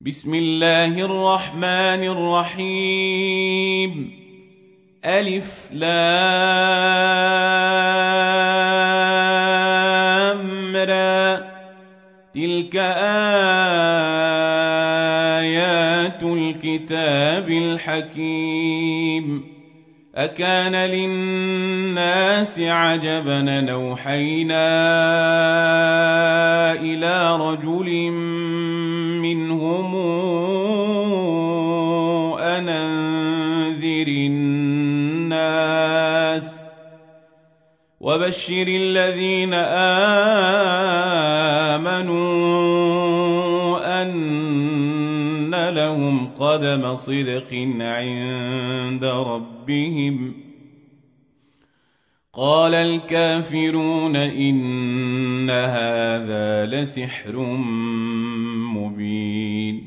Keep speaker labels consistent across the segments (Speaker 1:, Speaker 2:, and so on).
Speaker 1: بسم الله الرحمن الرحيم. ألف لام را. تلك آيات الكتاب الحكيم. أكان للناس عجبا أن أوحينا إلى رجل منهم أن أنذر الناس وبشر الذين آمنوا أن لهم قدم صدق عند ربهم. قال الكافرون إن هذا لسحر مبين.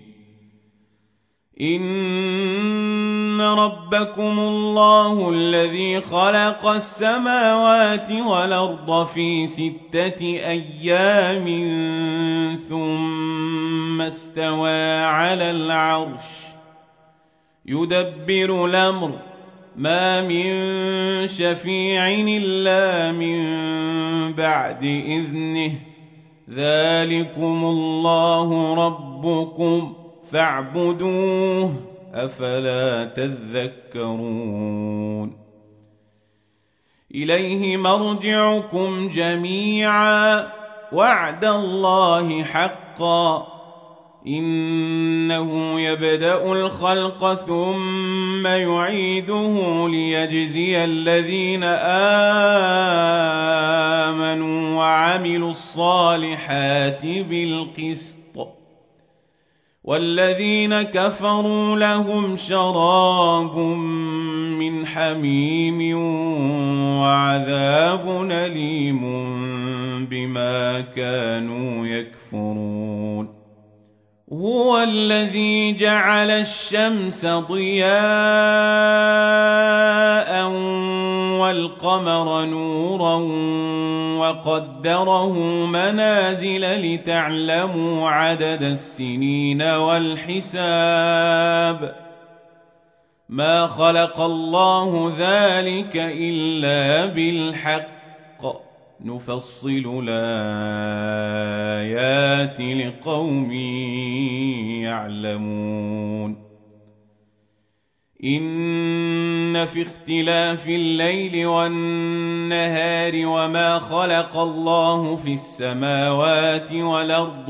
Speaker 1: إن ربكم الله الذي خلق السماوات والأرض في 6 أيام ثم استوى على العرش يدبر الأمر ما من شفيع إلا من بعد إذنه ذلكم الله ربكم فاعبدوه أفلا تذكرون. إليه مرجعكم جميعا وعد الله حقا إنه يبدأ الخلق ثم يعيده ليجزي الذين آمنوا وعملوا الصالحات بالقسط والذين كفروا لهم شراب من حميم وعذاب أليم بما كانوا يكفرون. هو الذي جعل الشمس ضياء والقمر نورا وقدره منازل لتعلموا عدد السنين والحساب. ما خلق الله ذلك إلا بالحق نفصل الآيات لقوم يعلمون. إن في اختلاف الليل والنهار وما خلق الله في السماوات والأرض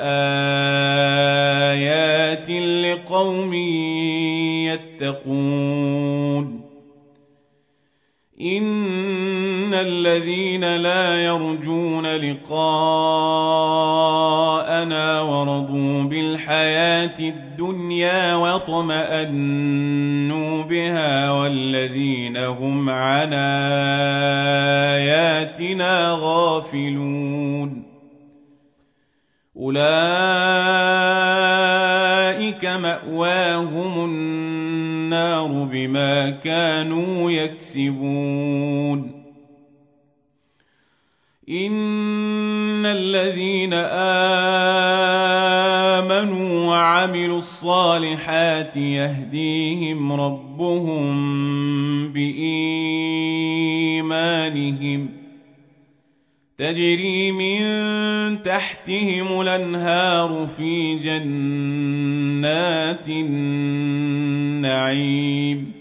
Speaker 1: لآيات لقوم يتقون. إن الذين لا يرجون لقاءنا ورضوا بالحياة الدنيا واطمأنوا بها والذين هم عن آياتنا غافلون أولئك مأواهم النار بما كانوا يكسبون. إن الذين آمنوا وعملوا الصالحات يهديهم ربهم بإيمانهم تجري من تحتهم الأنهار في جنات النعيم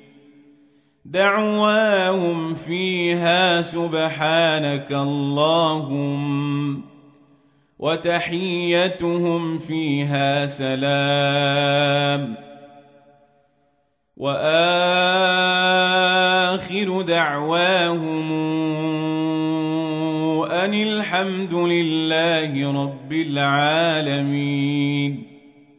Speaker 1: دعواهم فيها سبحانك اللهم وتحيتهم فيها سلام وآخر دعواهم أن الحمد لله رب العالمين.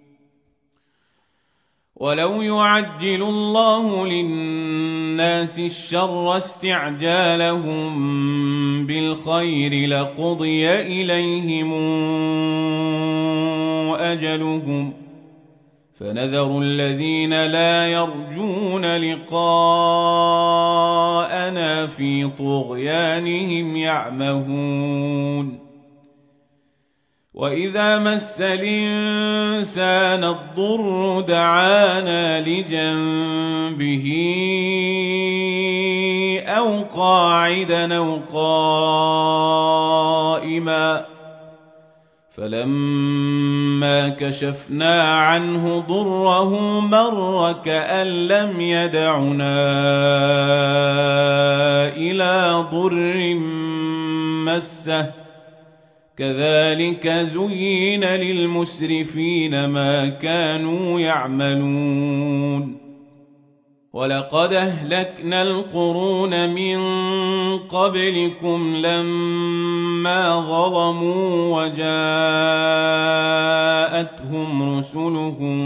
Speaker 1: ولو يعجل الله للناس الشر استعجالهم بالخير لقضي إليهم أجلهم فنذر الذين لا يرجون لقاءنا في طغيانهم يعمهون. وإذا مس الإنسان الضر دعانا لجنبه أو قاعدا أو قائما فلما كشفنا عنه ضره مر كأن لم يدعنا إلى ضر مسه كذلك زين للمسرفين ما كانوا يعملون ولقد أهلكنا القرون من قبلكم لما ظلموا وجاءتهم رسلهم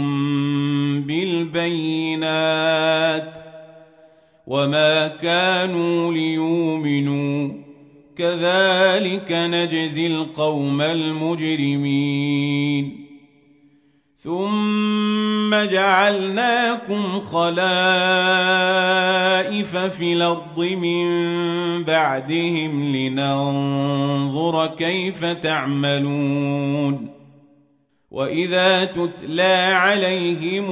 Speaker 1: بالبينات وما كانوا ليؤمنوا كذلك نجزي القوم المجرمين ثم جعلناكم خلائف في الأرض من بعدهم لننظر كيف تعملون وإذا تتلى عليهم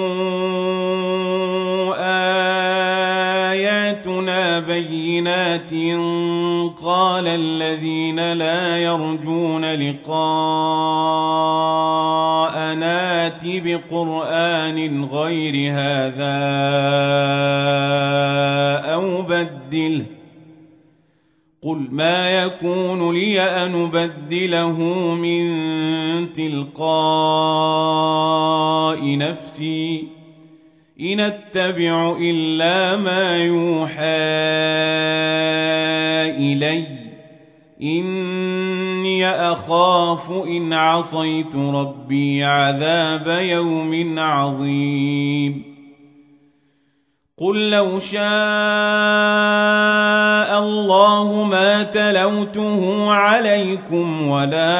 Speaker 1: آياتنا بينات قال الذين لا يرجون لقاءنا ائت بقرآن غير هذا أو بدله قل ما يكون لي أن أبدله من تلقاء نفسي إن أتبع إلا ما يوحى إلي إني أخاف إن عصيت ربي عذاب يوم عظيم قل لو شاء الله ما تلوته عليكم ولا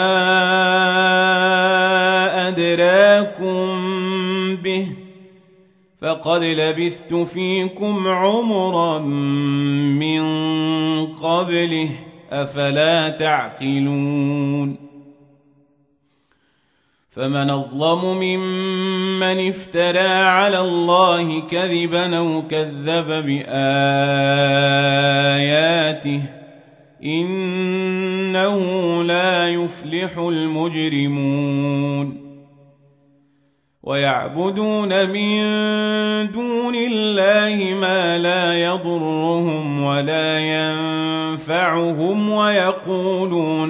Speaker 1: أدراكم به فقد لبثت فيكم عمرا من قبله أفلا تعقلون فمن أظلم ممن افترى على الله كذبا أو كذب بآياته إنه لا يفلح المجرمون ويعبدون من دون الله ما لا يضرهم ولا ينفعهم ويقولون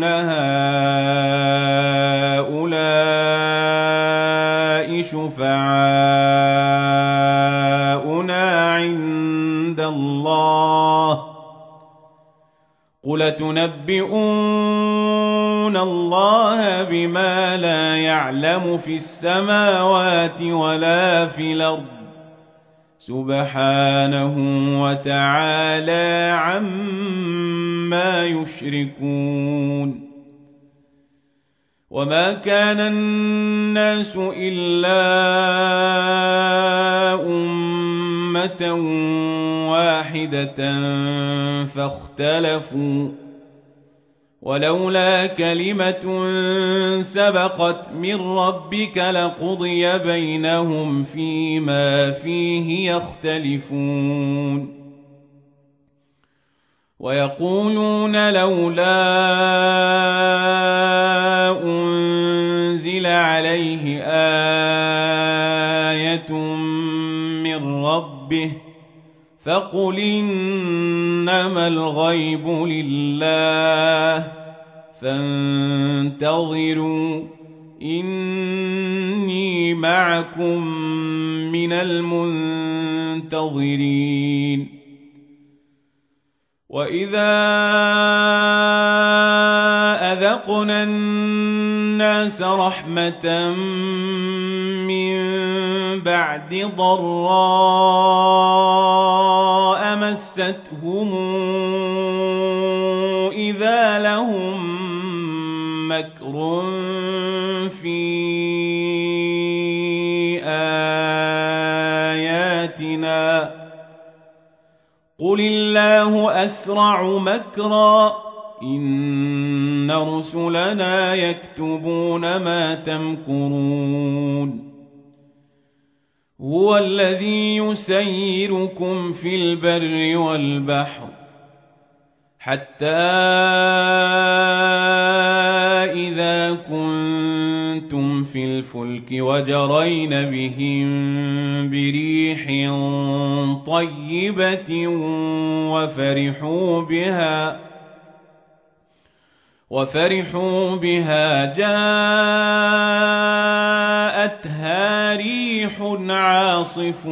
Speaker 1: هؤلاء شفعاؤنا عند الله قل تنبئون الله بما لا يعلم في السماوات ولا في الأرض سبحانه وتعالى عما يشركون وما كان الناس إلا أمة واحدة فاختلفوا ولولا كلمة سبقت من ربك لقضي بينهم فيما فيه يختلفون ويقولون لولا أنزل عليه آية من ربه فقل إنما الغيب لله فانتظروا إني معكم من المنتظرين وإذا أذقنا الناس رحمة من بعد ضراء مستهم إذا لهم مكر في آياتنا قل الله أسرع مكرا إن رسلنا يكتبون ما تمكرون هو الذي يسيركم في البر والبحر حتى إذا كنتم في الفلك وجرين بهم بريح طيبة وفرحوا بها جاءتها ريح عاصف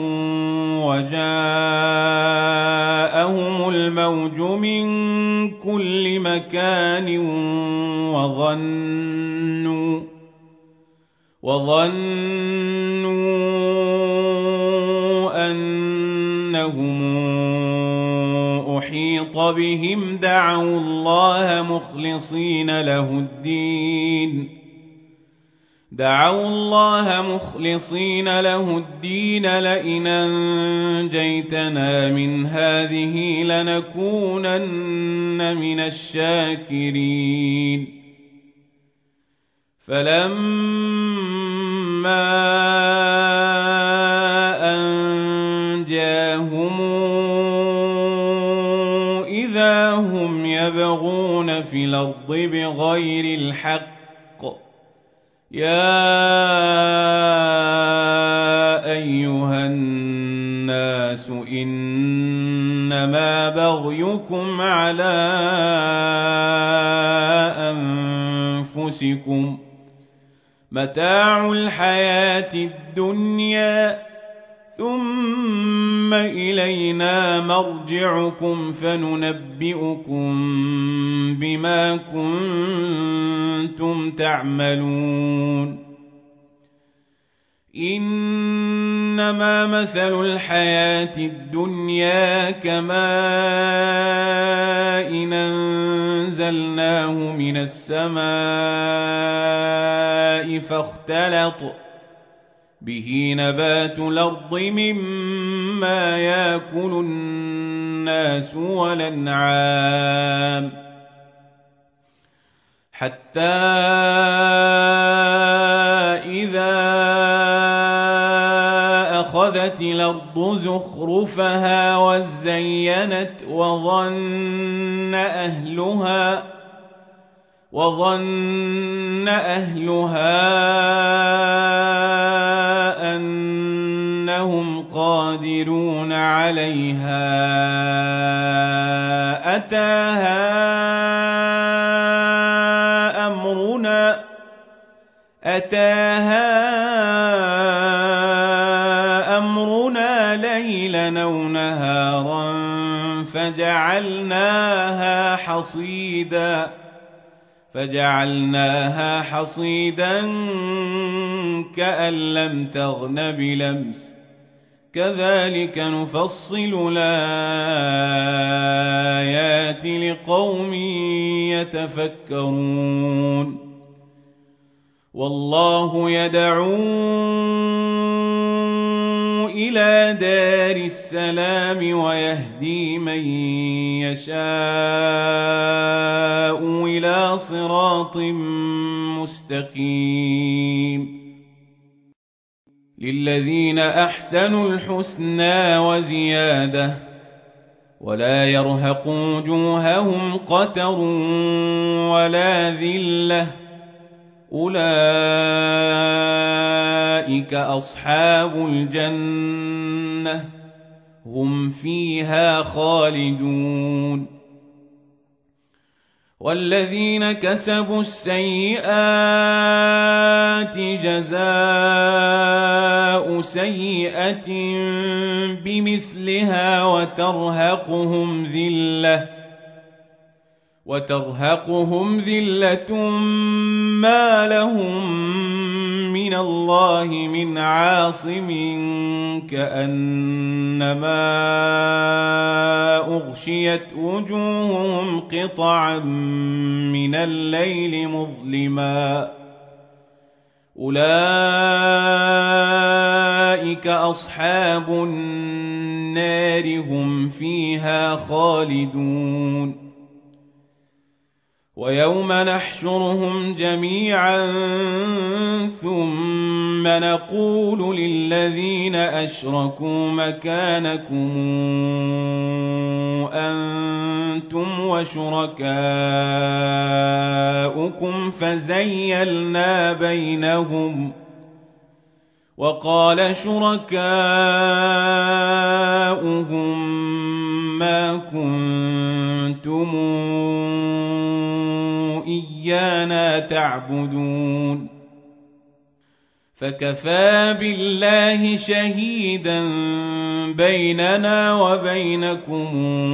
Speaker 1: وجاءهم الموج من كل مكان وظنوا أنهم أحيط بهم دعوا الله مخلصين له الدين لئن أنجيتنا من هذه لنكونن من الشاكرين فلما أنجاهم إذا هم يبغون في الأرض بغير الحق يا أيها الناس إنما بغيكم على أنفسكم متاع الحياة الدنيا ثم إلينا مرجعكم فننبئكم بما كنتم تعملون إنما مثل الحياة الدنيا كماء أنزلناه من السماء فاختلط به نبات الأرض مما يأكل الناس والأنعام حتى إذا أخذت الأرض زخرفها وزينت وظن أهلها أنهم قادرون عليها أتاها أمرنا ليلا أو نهارا فجعلناها حصيدا كأن لم تغن بلمس كذلك نفصل الآيات لقوم يتفكرون والله يدعو إلى دار السلام ويهدي من يشاء إلى صراط مستقيم للذين أحسنوا الحسنى وزيادة ولا يرهق وجوههم قتر ولا ذلة أولئك أصحاب الجنة هم فيها خالدون والذين كسبوا السيئات جزاء سيئة بمثلها وترهقهم ذلة ما لهم من الله من عاصم كأنما أغشيت وجوههم قطعا من الليل مظلما أولئك أصحاب النار هم فيها خالدون ويوم نحشرهم جميعا ثم نقول للذين أشركوا مكانكم أنتم وشركاؤكم فزيلنا بينهم وقال شركاؤهم ما كنتم إيانا تعبدون فكفى بالله شهيدا بيننا وبينكم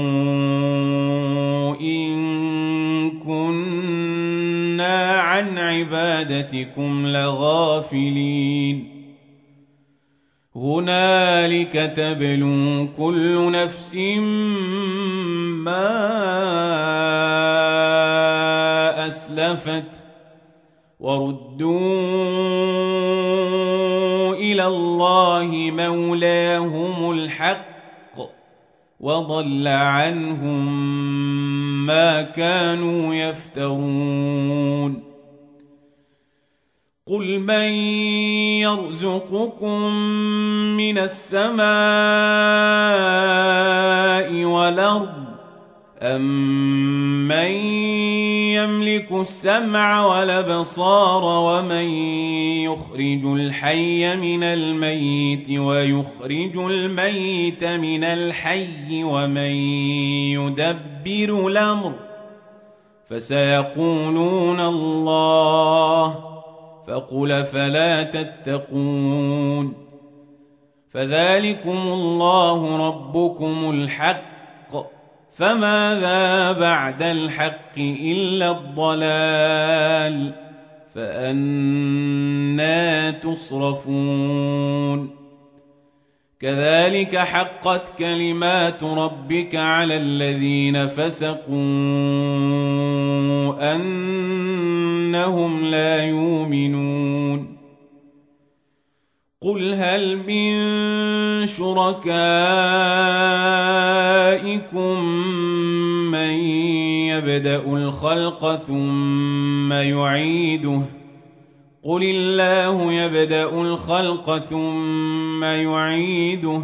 Speaker 1: إن كنا عن عبادتكم لغافلين هنالك تبلو كل نفس ما أسلفت وردوا إلى الله مولاهم الحق وضل عنهم ما كانوا يفترون قل من يرزقكم من السماء والأرض أمن يملك السمع والأبصار ومن يخرج الحي من الميت ويخرج الميت من الحي ومن يدبر الأمر فسيقولون الله فقل فلا تتقون فذلكم الله ربكم الحق فماذا بعد الحق إلا الضلال فأنى تصرفون كذلك حقت كلمات ربك على الذين فسقوا أنهم لا يؤمنون قل هل من شركائكم من يبدأ الخلق ثم يعيده قل الله يبدأ الخلق ثم يعيده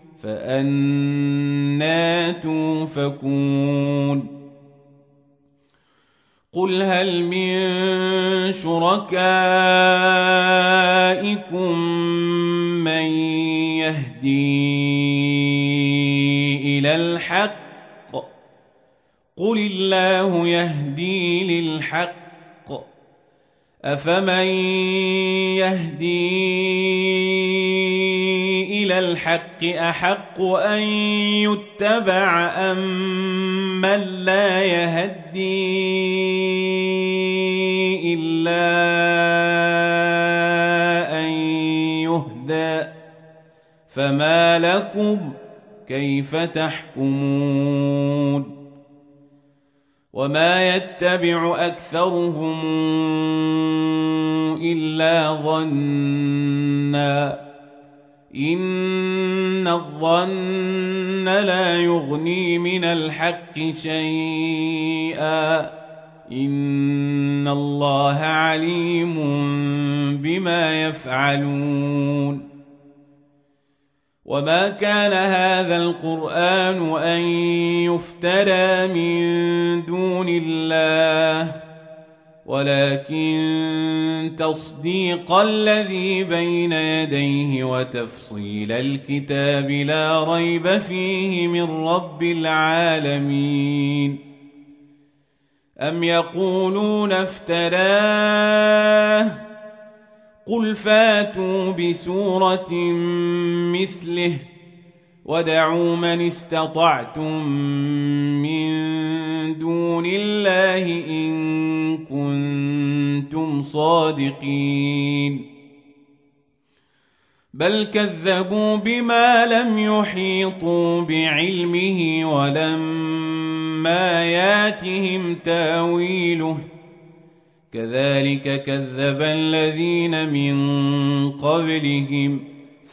Speaker 1: فأنى توفكون قل هل من شركائكم من يهدي إلى الحق قل الله يهدي للحق أفمن يهدي إلى الحق أحق أن يتبع أم من لا يهدي إلا أن يهدى فما لكم كيف تحكمون وما يتبع أكثرهم إلا ظنا إن الظن لا يغني من الحق شيئا إن الله عليم بما يفعلون وما كان هذا القرآن أن يفترى من دون الله ولكن تصديق الذي بين يديه وتفصيل الكتاب لا ريب فيه من رب العالمين أم يقولون افتراه قل فاتوا بسورة مثله ودعوا من استطعتم من دون الله إن كنتم صادقين بل كذبوا بما لم يحيطوا بعلمه ولما ياتهم تاويله كذلك كذب الذين من قبلهم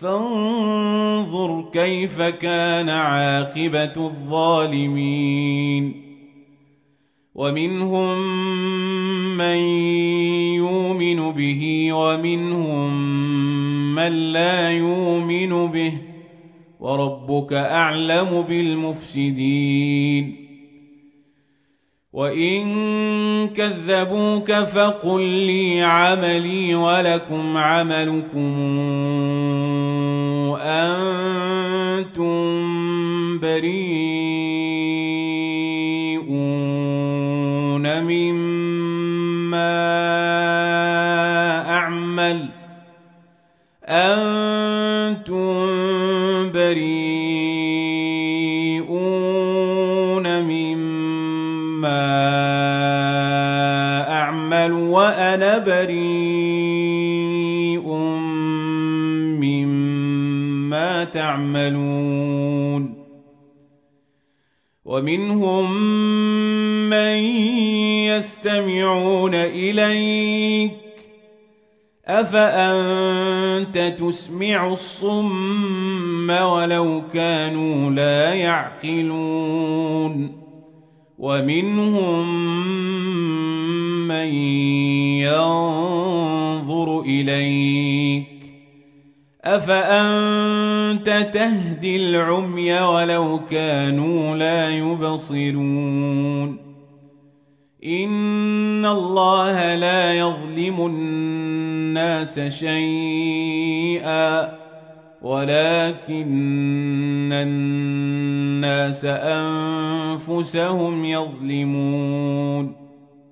Speaker 1: فانظر كيف كان عاقبة الظالمين ومنهم من يؤمن به ومنهم من لا يؤمن به وربك أعلم بالمفسدين وإن كذبوك فقل لي عملي ولكم عملكم أنتم بريئون مما أعمل وأنا بريء مما تعملون ومنهم من يستمعون إليك أفأنت تسمع الصم ولو كانوا لا يعقلون ومنهم من ينظر إليك أفأنت تهدي العمي ولو كانوا لا يبصرون إن الله لا يظلم الناس شيئا ولكن الناس أنفسهم يظلمون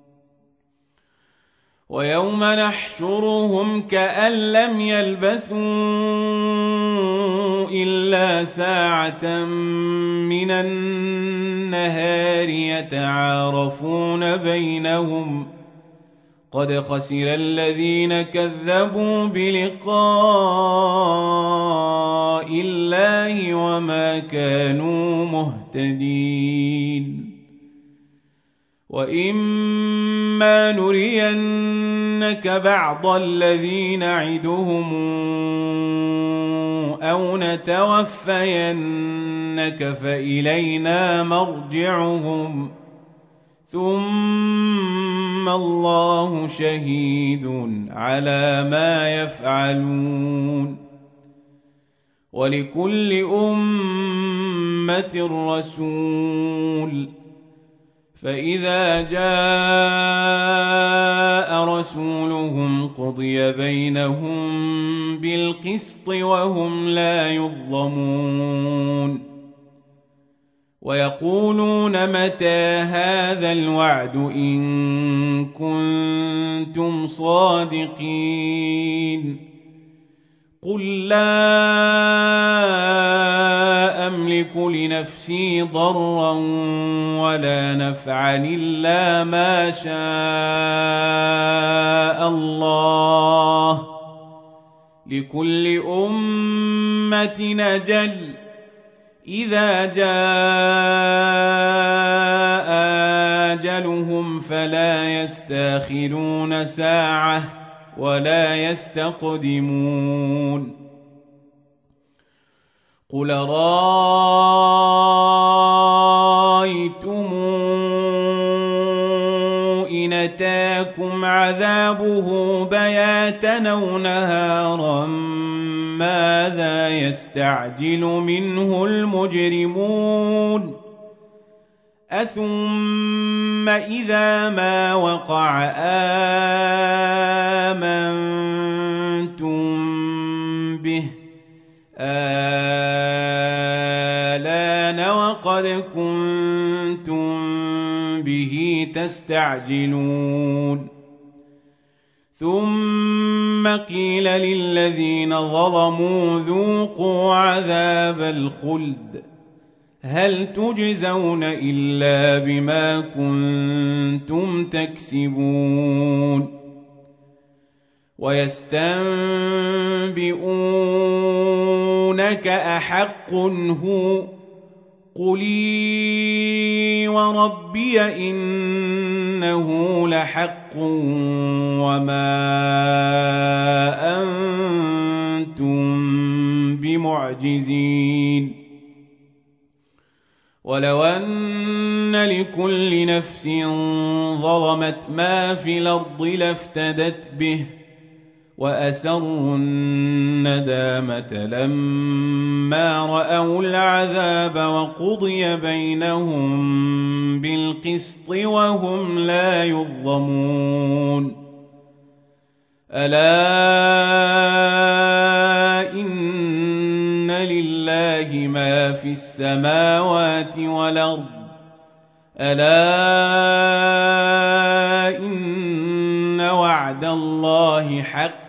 Speaker 1: ويوم نحشرهم كأن لم يلبثوا إلا ساعة من النهار يتعارفون بينهم قد خسر الذين كذبوا بلقاء الله وما كانوا مهتدين وإما نرينك بعض الذي نعدهم أو نتوفينك فإلينا مرجعهم ثم الله شهيد على ما يفعلون ولكل أمة رسول فإذا جاء رسولهم قضي بينهم بالقسط وهم لا يظلمون ويقولون متى هذا الوعد إن كنتم صادقين قل لا أملك لنفسي ضرا ولا نفعا إلا ما شاء الله لكل أمة أجل إذا جاء أجلهم فلا يستأخرون ساعة ولا يستقدمون قل رأيتم إن أتاكم عذابه بياتا أو نهارا ماذا يستعجل منه المجرمون أثم إذا ما وقع آمنتم به آلان وقد كنتم به تستعجلون ثم قيل للذين ظلموا ذوقوا عذاب الخلد هل تجزون إلا بما كنتم تكسبون ويستنبئونك أحق هو قل إي وربي إنه لحق وما أنتم بمعجزين ولو أن لكل نفس ظلمت ما في الأرض لافتدت به وأسروا الندامة لما رأوا العذاب وقضي بينهم بالقسط وهم لا يظلمون ألا إن لله ما في السماوات والأرض ألا إن وعد الله حق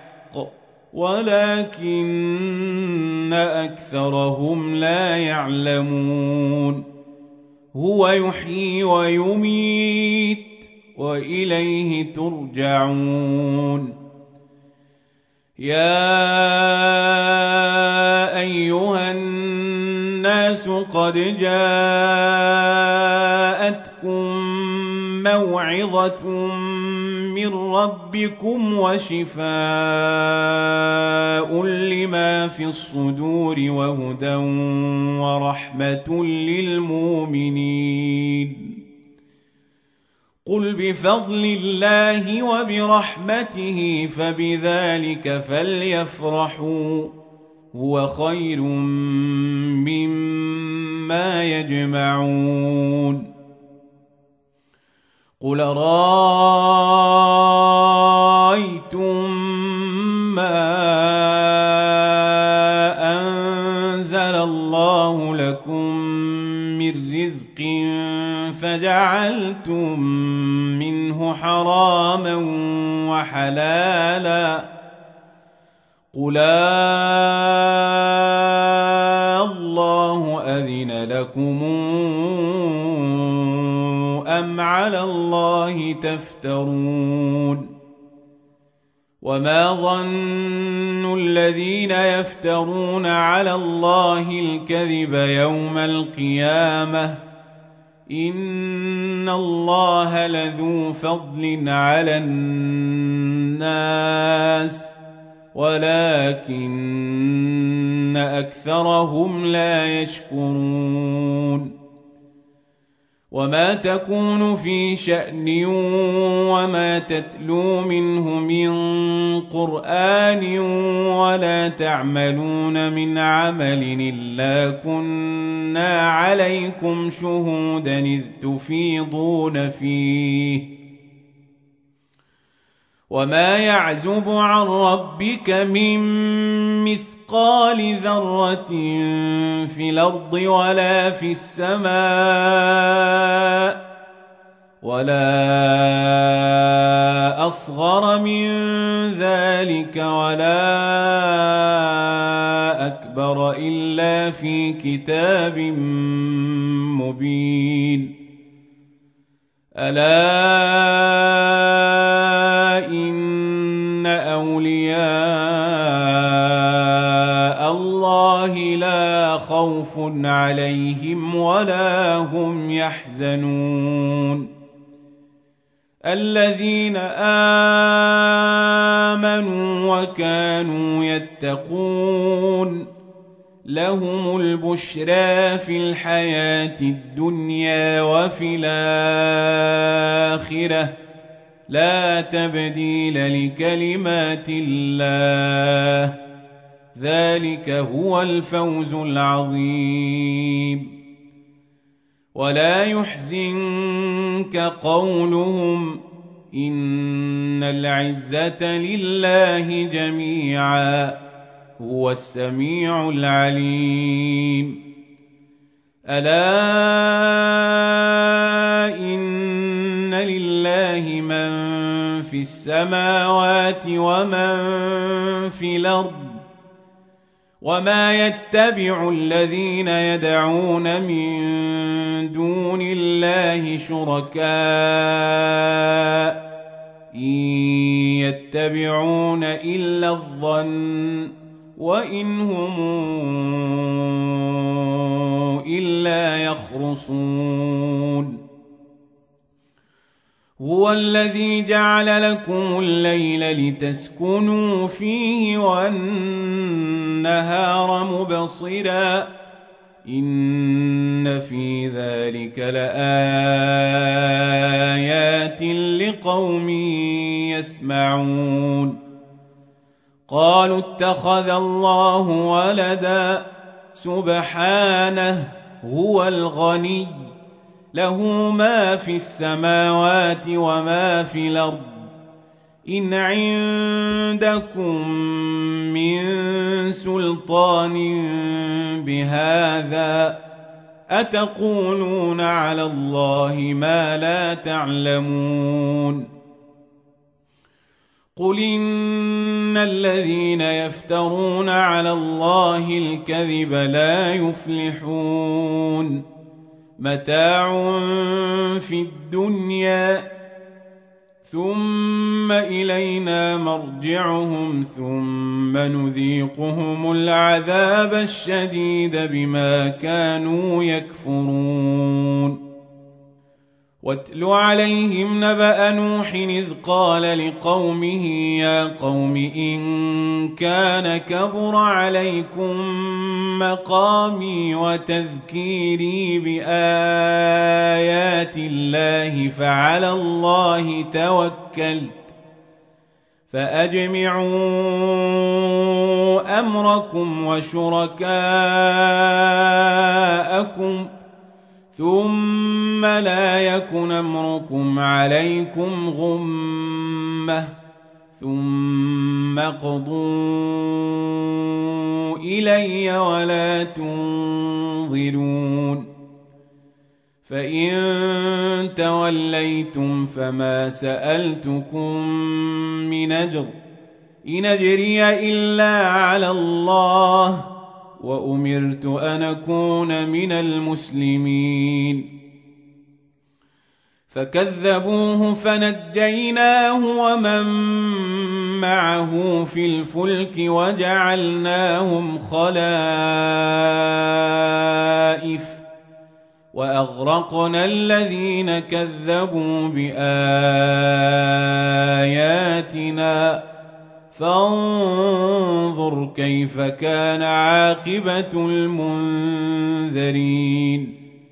Speaker 1: ولكن أكثرهم لا يعلمون هو يحيي ويميت وإليه ترجعون يا أيها الناس قد جاءتكم موعظة من ربكم وشفاء لما في الصدور وهدى ورحمة للمؤمنين قل بفضل الله وبرحمته فبذلك فليفرحوا هو خير مما يجمعون قل رأيتم ما أنزل الله لكم من رزق فجعلتم منه حراما وحلالا قل الله أذن لكم أم على الله تفترون وما ظن الذين يفترون على الله الكذب يوم القيامة إن الله لذو فضل على الناس ولكن أكثرهم لا يشكرون وما تكون في شأن وما تتلو منه من قرآن ولا تعملون من عمل إلا كنا عليكم شهودا إذ تفيضون فيه وما يعزب عن ربك من مثقال ذرة في الأرض ولا في السماء ولا أصغر من ذلك ولا أكبر إلا في كتاب مبين ألا إن أولياء الله لا خوف عليهم ولا هم يحزنون الذين آمنوا وكانوا يتقون لهم البشرى في الحياة الدنيا وفي الآخرة لا تبديل لكلمات الله ذلك هو الفوز العظيم ولا يحزنك قولهم إن العزة لله جميعا هو السميع العليم ألا إن لله من في السماوات ومن في الأرض وما يتبع الذين يدعون من دون الله شركاء إن يتبعون إلا الظن وإن هم إلا يخرصون هو الذي جعل لكم الليل لتسكنوا فيه والنهار مبصرا إن في ذلك لآيات لقوم يسمعون قالوا اتخذ الله ولدا سبحانه هو الغني له ما في السماوات وما في الأرض إن عندكم من سلطان بهذا أتقولون على الله ما لا تعلمون قل إن الذين يفترون على الله الكذب لا يفلحون متاع في الدنيا ثم إلينا مرجعهم ثم نذيقهم العذاب الشديد بما كانوا يكفرون واتل عليهم نبأ نوح إذ قال لقومه يا قوم إن كان كبر عليكم مقامي وتذكيري بآيات الله فعلى الله توكلت فأجمعوا أمركم وشركاءكم ثم لا يكن أمركم عليكم غمة ثم اقضوا إلي ولا تنظرون فإن توليتم فما سألتكم من أجر إن أجري إلا على الله وأمرت أن أكون من المسلمين فكذبوه فنجيناه ومن معه في الفلك وجعلناهم خلائف وأغرقنا الذين كذبوا بآياتنا فانظر كيف كان عاقبة المنذرين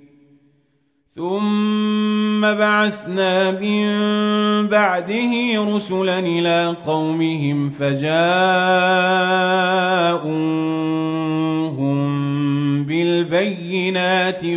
Speaker 1: ثم بعثنا من بعده رسلا إلى قومهم فجاءوهم بالبينات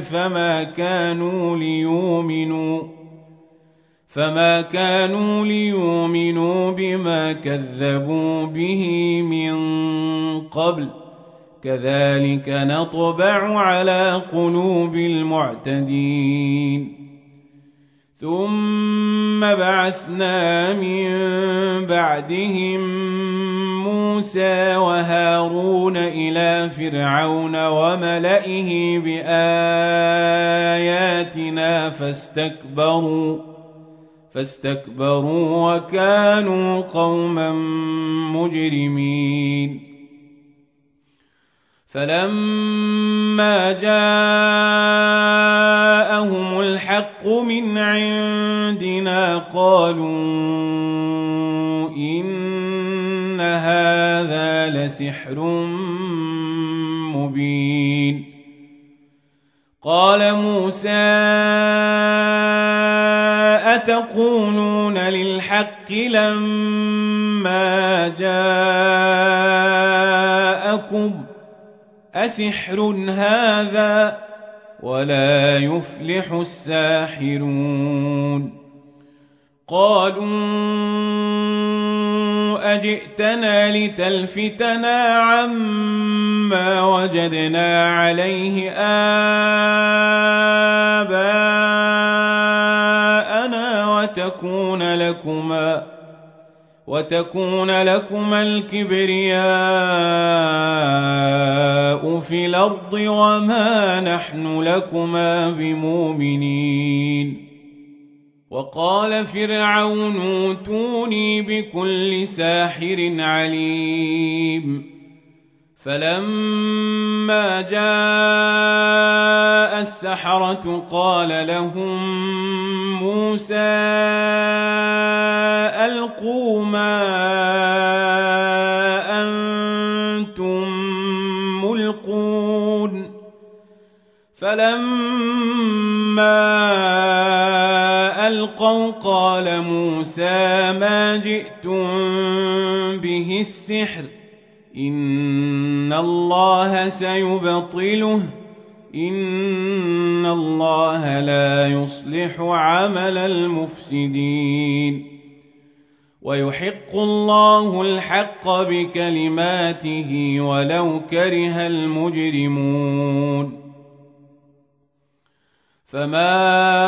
Speaker 1: فما كانوا ليؤمنوا بما كذبوا به من قبل كذلك نطبع على قلوب المعتدين ثم بعثنا من بعدهم موسى وهارون إلى فرعون وملئه بآياتنا فاستكبروا وكانوا قوما مجرمين فلما جاءهم الحق من عندنا قالوا إن هذا لسحر مبين قال موسى أتقولون للحق لما جاءكم أسحر هذا ولا يفلح الساحرون قالوا أجئتنا لتلفتنا عما وجدنا عليه آباءنا وتكون لكما الكبرياء في الأرض وما نحن لكما بمؤمنين وقال فرعون ائتوني بكل ساحر عليم فلما جاء السحرة قال لهم موسى ألقوا ما أنتم ملقون فلما ألقوا قال موسى ما جئتم به السحر إن الله سيبطله إن الله لا يصلح عمل المفسدين ويحق الله الحق بكلماته ولو كره المجرمون فما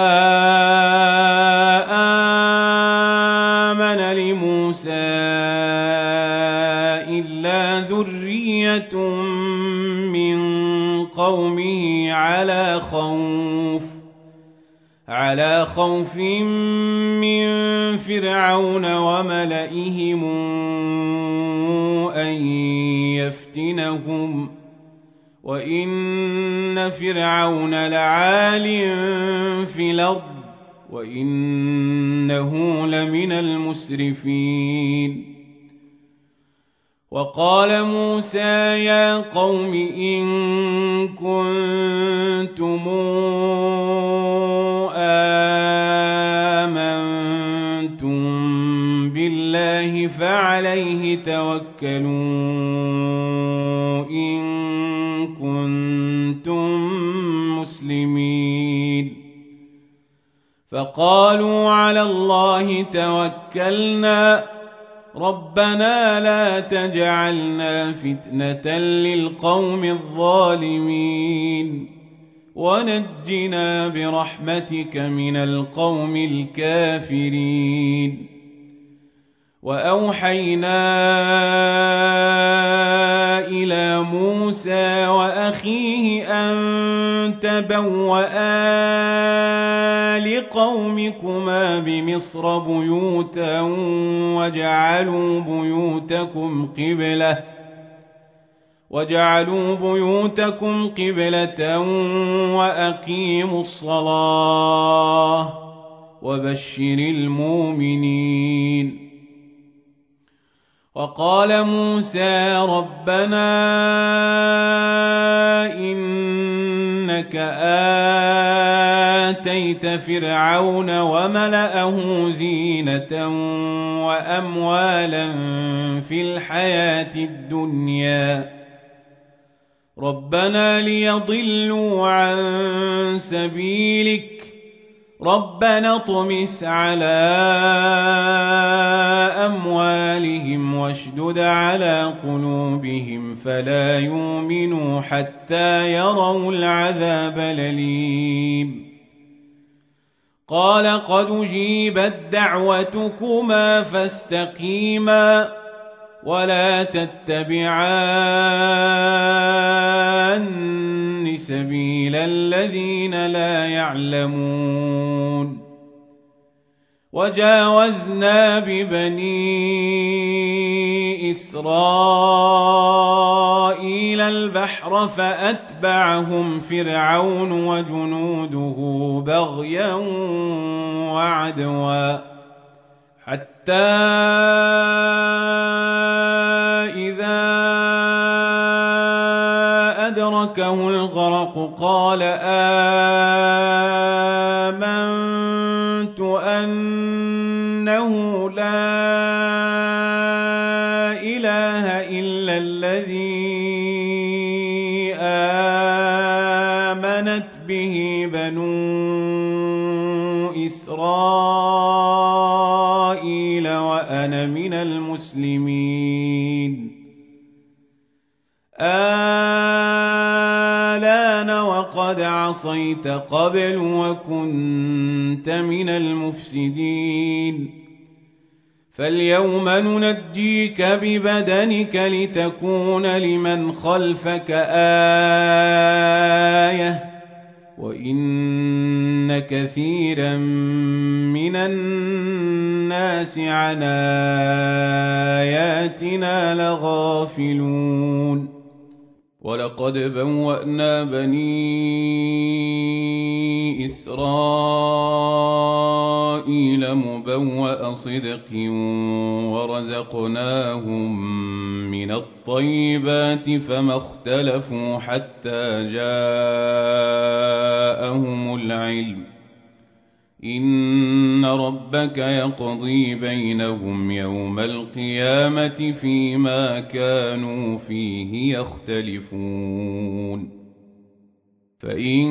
Speaker 1: آمن لموسى إلا ذرية من قومه على خوف من فرعون وملئهم أن يفتنهم وإن فرعون لعال في الأرض وإنه لمن المسرفين وقال موسى يا قوم إن كنتم آمنتم بالله فعليه توكلوا إن كنتم مسلمين فقالوا على الله توكلنا ربنا لا تجعلنا فتنة للقوم الظالمين ونجنا برحمتك من القوم الكافرين وأوحينا إلى موسى وأخيه أن تبوأ لقومكما بمصر بيوتا وجعلوا بيوتكم قبلة وأقيموا الصلاة وبشر المؤمنين وقال موسى ربنا إنك آتيت فرعون وملأه زينة وأموالا في الحياة الدنيا ربنا ليضلوا عن سبيلك ربنا اطمس على أموالهم واشدد على قلوبهم فلا يؤمنوا حتى يروا العذاب الأليم قال قد أجيبت دعوتكما فاستقيما ولا تتبعان سبيل الذين لا يعلمون وجاوزنا ببني إسرائيل البحر فأتبعهم فرعون وجنوده بغيا وعدوا حتى إذا أدركه الغرق قال آمنت أنه لا إله إلا الذي آمنت به بنو إسرائيل وأنا من المسلمين الآن وقد عصيت قبل وكنت من المفسدين فاليوم ننجيك ببدنك لتكون لمن خلفك آية وإن كثيرا من الناس عن آياتنا لغافلون ولقد بوأنا بني إسرائيل مبوأ صدق ورزقناهم من الطيبات الطيبات فما اختلفوا حتى جاءهم العلم إن ربك يقضي بينهم يوم القيامة فيما كانوا فيه يختلفون فإن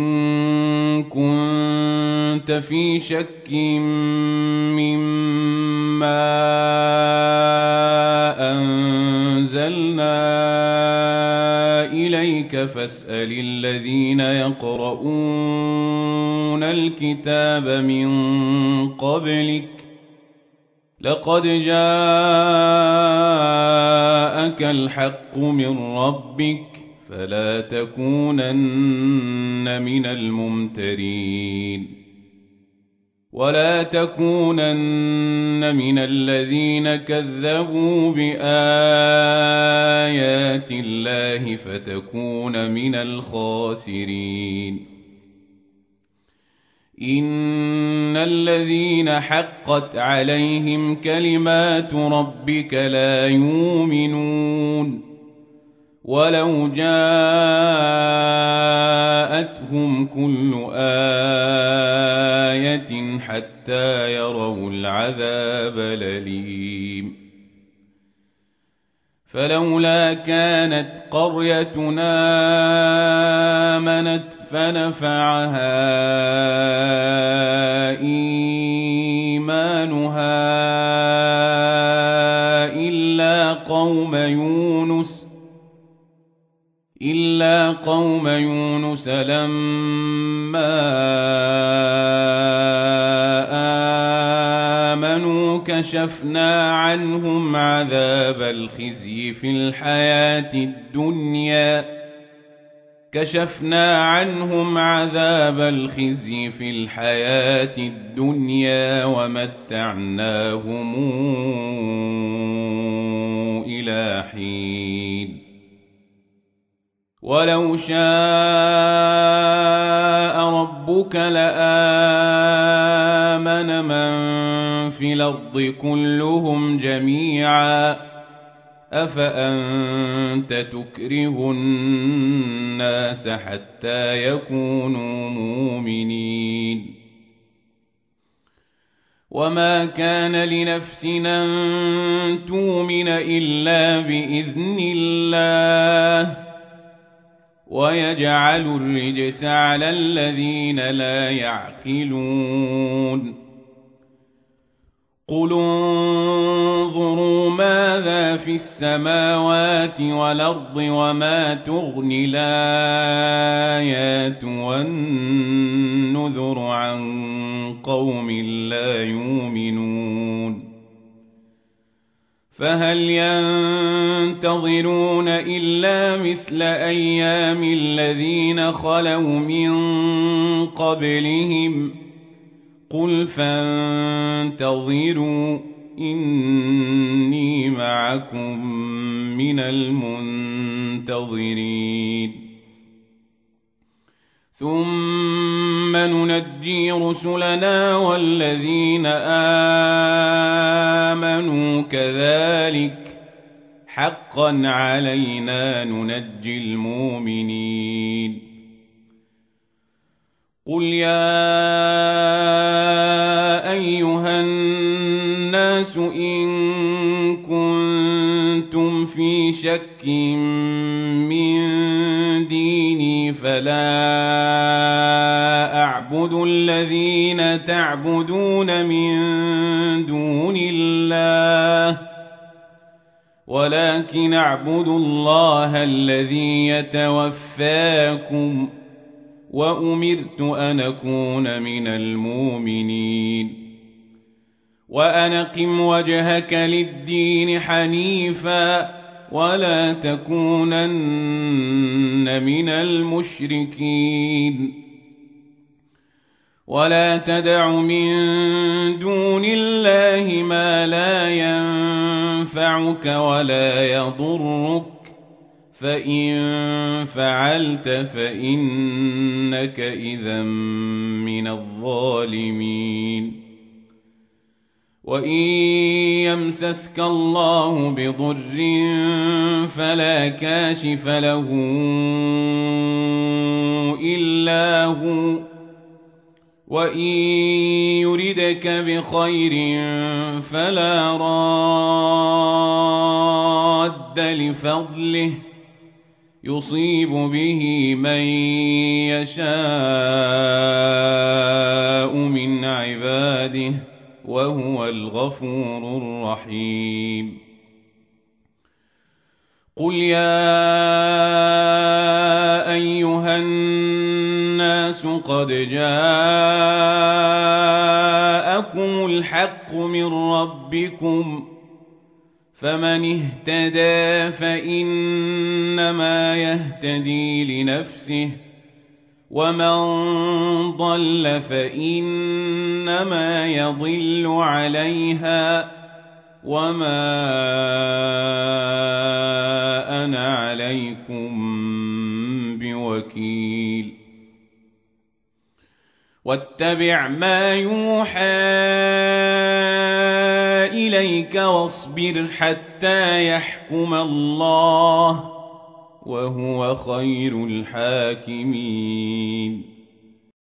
Speaker 1: كنت في شك مما أنزلنا إليك فاسأل الذين يقرؤون الكتاب من قبلك لقد جاءك الحق من ربك فلا تكونن من الممترين ولا تكونن من الذين كذبوا بآيات الله فتكون من الخاسرين إن الذين حقت عليهم كلمات ربك لا يؤمنون ولو جاءتهم كل آية حتى يروا العذاب الأليم فلولا كانت قريتنا آمنت فنفعها إيمانها إلا قوم يونس لما آمنوا كشفنا عنهم عذاب الخزي في الحياة الدنيا ومتعناهم إلى حين ولو شاء ربك لآمن من في الأرض كلهم جميعا أفأنت تكره الناس حتى يكونوا مؤمنين وما كان لنفس أن تؤمن إلا بإذن الله ويجعل الرجس على الذين لا يعقلون قل انظروا ماذا في السماوات والأرض وما تغني الآيات والنذر عن قوم لا يؤمنون فهل ينتظرون إلا مثل أيام الذين خلوا من قبلهم قل فانتظروا إني معكم من المنتظرين ثم ننجي رسلنا والذين آمنوا كذلك حقا علينا ننجي المؤمنين قل يا أيها الناس إن كنتم في شك من ديني فلا أعبد الذين تعبدون من دون الله ولكن أعبد الله الذي يتوفاكم وأمرت أن أكون من المؤمنين وأن أقم وجهك للدين حنيفا ولا تكونن من المشركين ولا تدع من دون الله ما لا ينفعك ولا يضرك فإن فعلت فإنك إذا من الظالمين وإن يمسسك الله بضر فلا كاشف له إلا هو، وإن يردك بخير فلا راد لفضله يصيب به من يشاء من عباده وهو الغفور الرحيم. قل يا أيها الناس قد جاءكم الحق من ربكم، فمن اهتدى فإنما يهتدي لنفسه، ومن ضل فإنما يضل عليها، وما أنا عليكم بوكيل. واتبع ما يوحى إليك واصبر حتى يحكم الله وهو خير الحاكمين.